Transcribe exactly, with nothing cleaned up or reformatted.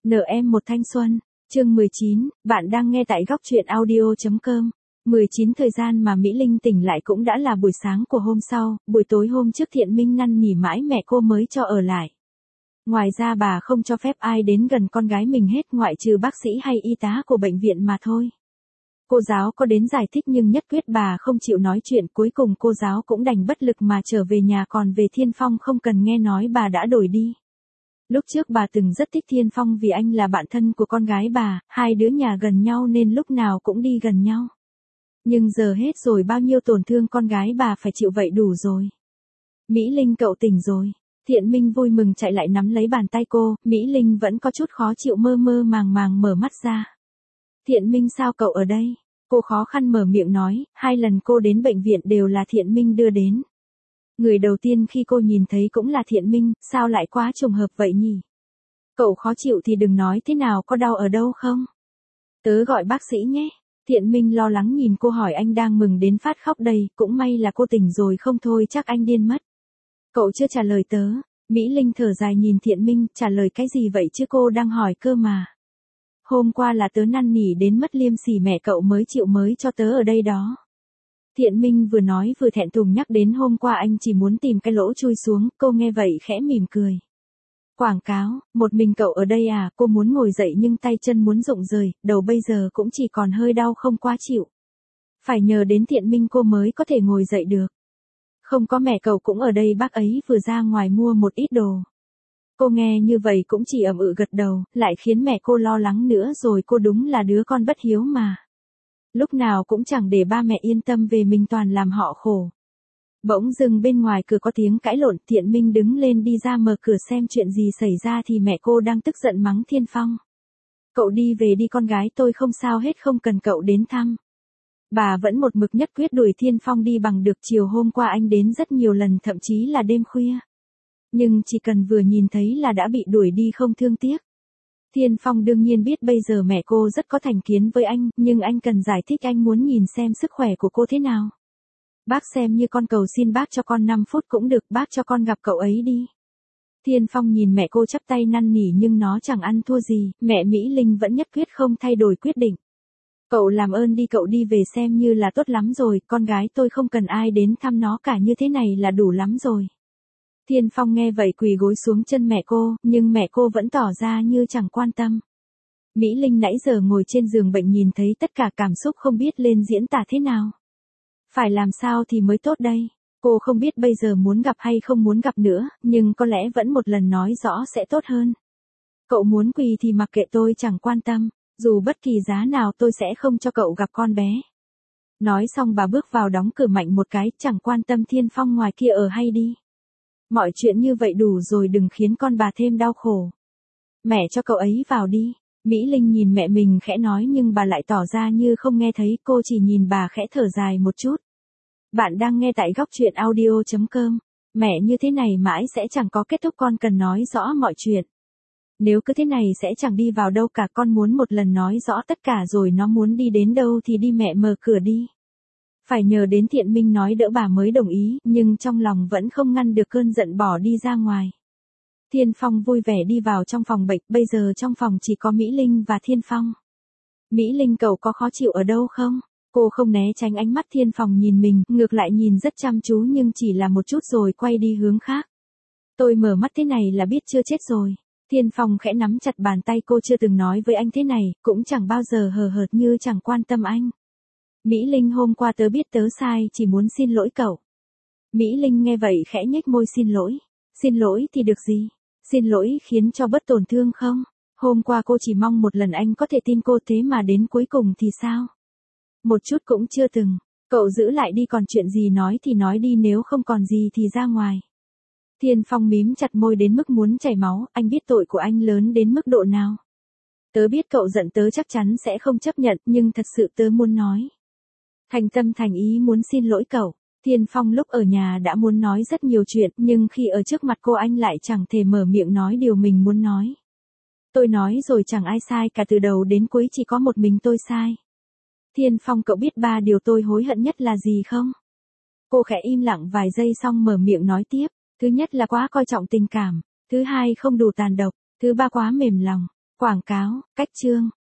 Nợ em một thanh xuân, chương mười chín, bạn đang nghe tại góc truyện audio.com. mười chín Thời gian mà Mỹ Linh tỉnh lại cũng đã là buổi sáng của hôm sau, buổi tối hôm trước Thiện Minh năn nỉ mãi mẹ cô mới cho ở lại. Ngoài ra bà không cho phép ai đến gần con gái mình hết ngoại trừ bác sĩ hay y tá của bệnh viện mà thôi. Cô giáo có đến giải thích nhưng nhất quyết bà không chịu nói chuyện, cuối cùng cô giáo cũng đành bất lực mà trở về nhà, còn về Thiên Phong không cần nghe nói bà đã đổi đi. Lúc trước bà từng rất thích Thiên Phong vì anh là bạn thân của con gái bà, hai đứa nhà gần nhau nên lúc nào cũng đi gần nhau. Nhưng giờ hết rồi, bao nhiêu tổn thương con gái bà phải chịu vậy đủ rồi. Mỹ Linh, cậu tỉnh rồi. Thiện Minh vui mừng chạy lại nắm lấy bàn tay cô, Mỹ Linh vẫn có chút khó chịu, mơ mơ màng màng mở mắt ra. Thiện Minh, sao cậu ở đây? Cô khó khăn mở miệng nói, hai lần cô đến bệnh viện đều là Thiện Minh đưa đến. Người đầu tiên khi cô nhìn thấy cũng là Thiện Minh, sao lại quá trùng hợp vậy nhỉ? Cậu khó chịu thì đừng nói, thế nào, có đau ở đâu không? Tớ gọi bác sĩ nhé. Thiện Minh lo lắng nhìn cô hỏi, anh đang mừng đến phát khóc đây, cũng may là cô tỉnh rồi, không thôi chắc anh điên mất. Cậu chưa trả lời tớ. Mỹ Linh thở dài nhìn Thiện Minh, trả lời cái gì vậy chứ, cô đang hỏi cơ mà. Hôm qua là tớ năn nỉ đến mất liêm sỉ mẹ cậu mới chịu mới cho tớ ở đây đó. Thiện Minh vừa nói vừa thẹn thùng nhắc đến hôm qua anh chỉ muốn tìm cái lỗ chui xuống, cô nghe vậy khẽ mỉm cười. Quảng cáo, một mình cậu ở đây à? Cô muốn ngồi dậy nhưng tay chân muốn rụng rời, đầu bây giờ cũng chỉ còn hơi đau không quá chịu. Phải nhờ đến Thiện Minh cô mới có thể ngồi dậy được. Không có mẹ cậu cũng ở đây, bác ấy vừa ra ngoài mua một ít đồ. Cô nghe như vậy cũng chỉ ậm ừ gật đầu, lại khiến mẹ cô lo lắng nữa rồi, cô đúng là đứa con bất hiếu mà. Lúc nào cũng chẳng để ba mẹ yên tâm về mình, toàn làm họ khổ. Bỗng dưng bên ngoài cửa có tiếng cãi lộn, Thiện Minh đứng lên đi ra mở cửa xem chuyện gì xảy ra thì mẹ cô đang tức giận mắng Thiên Phong. Cậu đi về đi, con gái tôi không sao hết, không cần cậu đến thăm. Bà vẫn một mực nhất quyết đuổi Thiên Phong đi bằng được. Chiều hôm qua anh đến rất nhiều lần, thậm chí là đêm khuya. Nhưng chỉ cần vừa nhìn thấy là đã bị đuổi đi không thương tiếc. Thiên Phong đương nhiên biết bây giờ mẹ cô rất có thành kiến với anh, nhưng anh cần giải thích, anh muốn nhìn xem sức khỏe của cô thế nào. Bác xem như con cầu xin bác cho con năm phút cũng được, bác cho con gặp cậu ấy đi. Thiên Phong nhìn mẹ cô chắp tay năn nỉ nhưng nó chẳng ăn thua gì, mẹ Mỹ Linh vẫn nhất quyết không thay đổi quyết định. Cậu làm ơn đi, cậu đi về xem như là tốt lắm rồi, con gái tôi không cần ai đến thăm nó cả, như thế này là đủ lắm rồi. Thiên Phong nghe vậy quỳ gối xuống chân mẹ cô, nhưng mẹ cô vẫn tỏ ra như chẳng quan tâm. Mỹ Linh nãy giờ ngồi trên giường bệnh nhìn thấy tất cả, cảm xúc không biết lên diễn tả thế nào. Phải làm sao thì mới tốt đây? Cô không biết bây giờ muốn gặp hay không muốn gặp nữa, nhưng có lẽ vẫn một lần nói rõ sẽ tốt hơn. Cậu muốn quỳ thì mặc kệ, tôi chẳng quan tâm, dù bất kỳ giá nào tôi sẽ không cho cậu gặp con bé. Nói xong bà bước vào đóng cửa mạnh một cái, chẳng quan tâm Thiên Phong ngoài kia ở hay đi. Mọi chuyện như vậy đủ rồi, đừng khiến con bà thêm đau khổ. Mẹ cho cậu ấy vào đi. Mỹ Linh nhìn mẹ mình khẽ nói nhưng bà lại tỏ ra như không nghe thấy, cô chỉ nhìn bà khẽ thở dài một chút. Bạn đang nghe tại góc truyện audio.com. Mẹ như thế này mãi sẽ chẳng có kết thúc, con cần nói rõ mọi chuyện. Nếu cứ thế này sẽ chẳng đi vào đâu cả, con muốn một lần nói rõ tất cả rồi nó muốn đi đến đâu thì đi, mẹ mở cửa đi. Phải nhờ đến Thiện Minh nói đỡ bà mới đồng ý, nhưng trong lòng vẫn không ngăn được cơn giận, bỏ đi ra ngoài. Thiên Phong vui vẻ đi vào trong phòng bệnh, bây giờ trong phòng chỉ có Mỹ Linh và Thiên Phong. Mỹ Linh, cậu có khó chịu ở đâu không? Cô không né tránh ánh mắt Thiên Phong nhìn mình, ngược lại nhìn rất chăm chú nhưng chỉ là một chút rồi quay đi hướng khác. Tôi mở mắt thế này là biết chưa chết rồi. Thiên Phong khẽ nắm chặt bàn tay cô, chưa từng nói với anh thế này, cũng chẳng bao giờ hờ hợt như chẳng quan tâm anh. Mỹ Linh, hôm qua tớ biết tớ sai, chỉ muốn xin lỗi cậu. Mỹ Linh nghe vậy khẽ nhếch môi, xin lỗi. Xin lỗi thì được gì? Xin lỗi khiến cho bớt tổn thương không? Hôm qua cô chỉ mong một lần anh có thể tin cô, thế mà đến cuối cùng thì sao? Một chút cũng chưa từng. Cậu giữ lại đi, còn chuyện gì nói thì nói đi, nếu không còn gì thì ra ngoài. Thiên Phong mím chặt môi đến mức muốn chảy máu, anh biết tội của anh lớn đến mức độ nào. Tớ biết cậu giận tớ chắc chắn sẽ không chấp nhận, nhưng thật sự tớ muốn nói. Thành tâm thành ý muốn xin lỗi cậu. Thiên Phong lúc ở nhà đã muốn nói rất nhiều chuyện, nhưng khi ở trước mặt cô anh lại chẳng thể mở miệng nói điều mình muốn nói. Tôi nói rồi, chẳng ai sai cả, từ đầu đến cuối chỉ có một mình tôi sai. Thiên Phong, cậu biết ba điều tôi hối hận nhất là gì không? Cô khẽ im lặng vài giây xong mở miệng nói tiếp. Thứ nhất là quá coi trọng tình cảm. Thứ hai không đủ tàn độc. Thứ ba quá mềm lòng. Quảng cáo, cách chương.